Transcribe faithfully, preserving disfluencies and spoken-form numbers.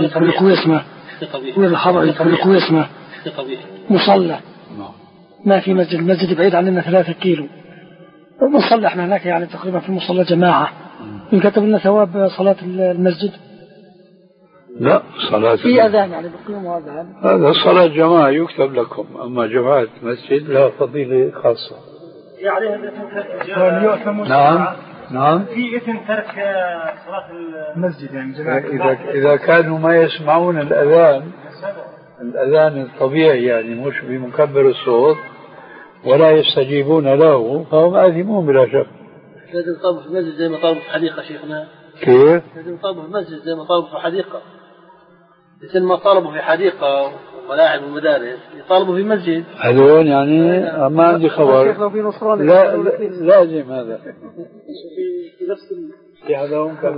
يطلقوا اسمه وين الحضر يطلقوا اسمه مصلى ما في مسجد المسجد بعيد عننا ثلاثة كيلو ومصلى احنا هناك يعني تقريبا في مصلى جماعة يكتب لنا ثواب صلاة المسجد لا صلاة في أذان يعني بقيموا أذان هذا صلاة جماعة يكتب لكم أما جماعة مسجد لا فضيلة خاصة يعني نعم نعم في إثم ترك صلاة المسجد يعني جماعة إذا إذا كانوا ما يسمعون الأذان الأذان الطبيعي يعني مش بمكبر الصوت ولا يستجيبون له فهم آثمون بلا شك. لازم يطالبوا في المسجد زي ما طالبوا في حديقة شيخنا. كيف؟ لازم يطالبوا في المسجد زي ما طالبوا في حديقة. مثل ما طالبوا في حديقة وملاعب ومدارس يطالبوا في مسجد. هذول يعني ما عندي خبر. لا لازم هذا. في نفس هذا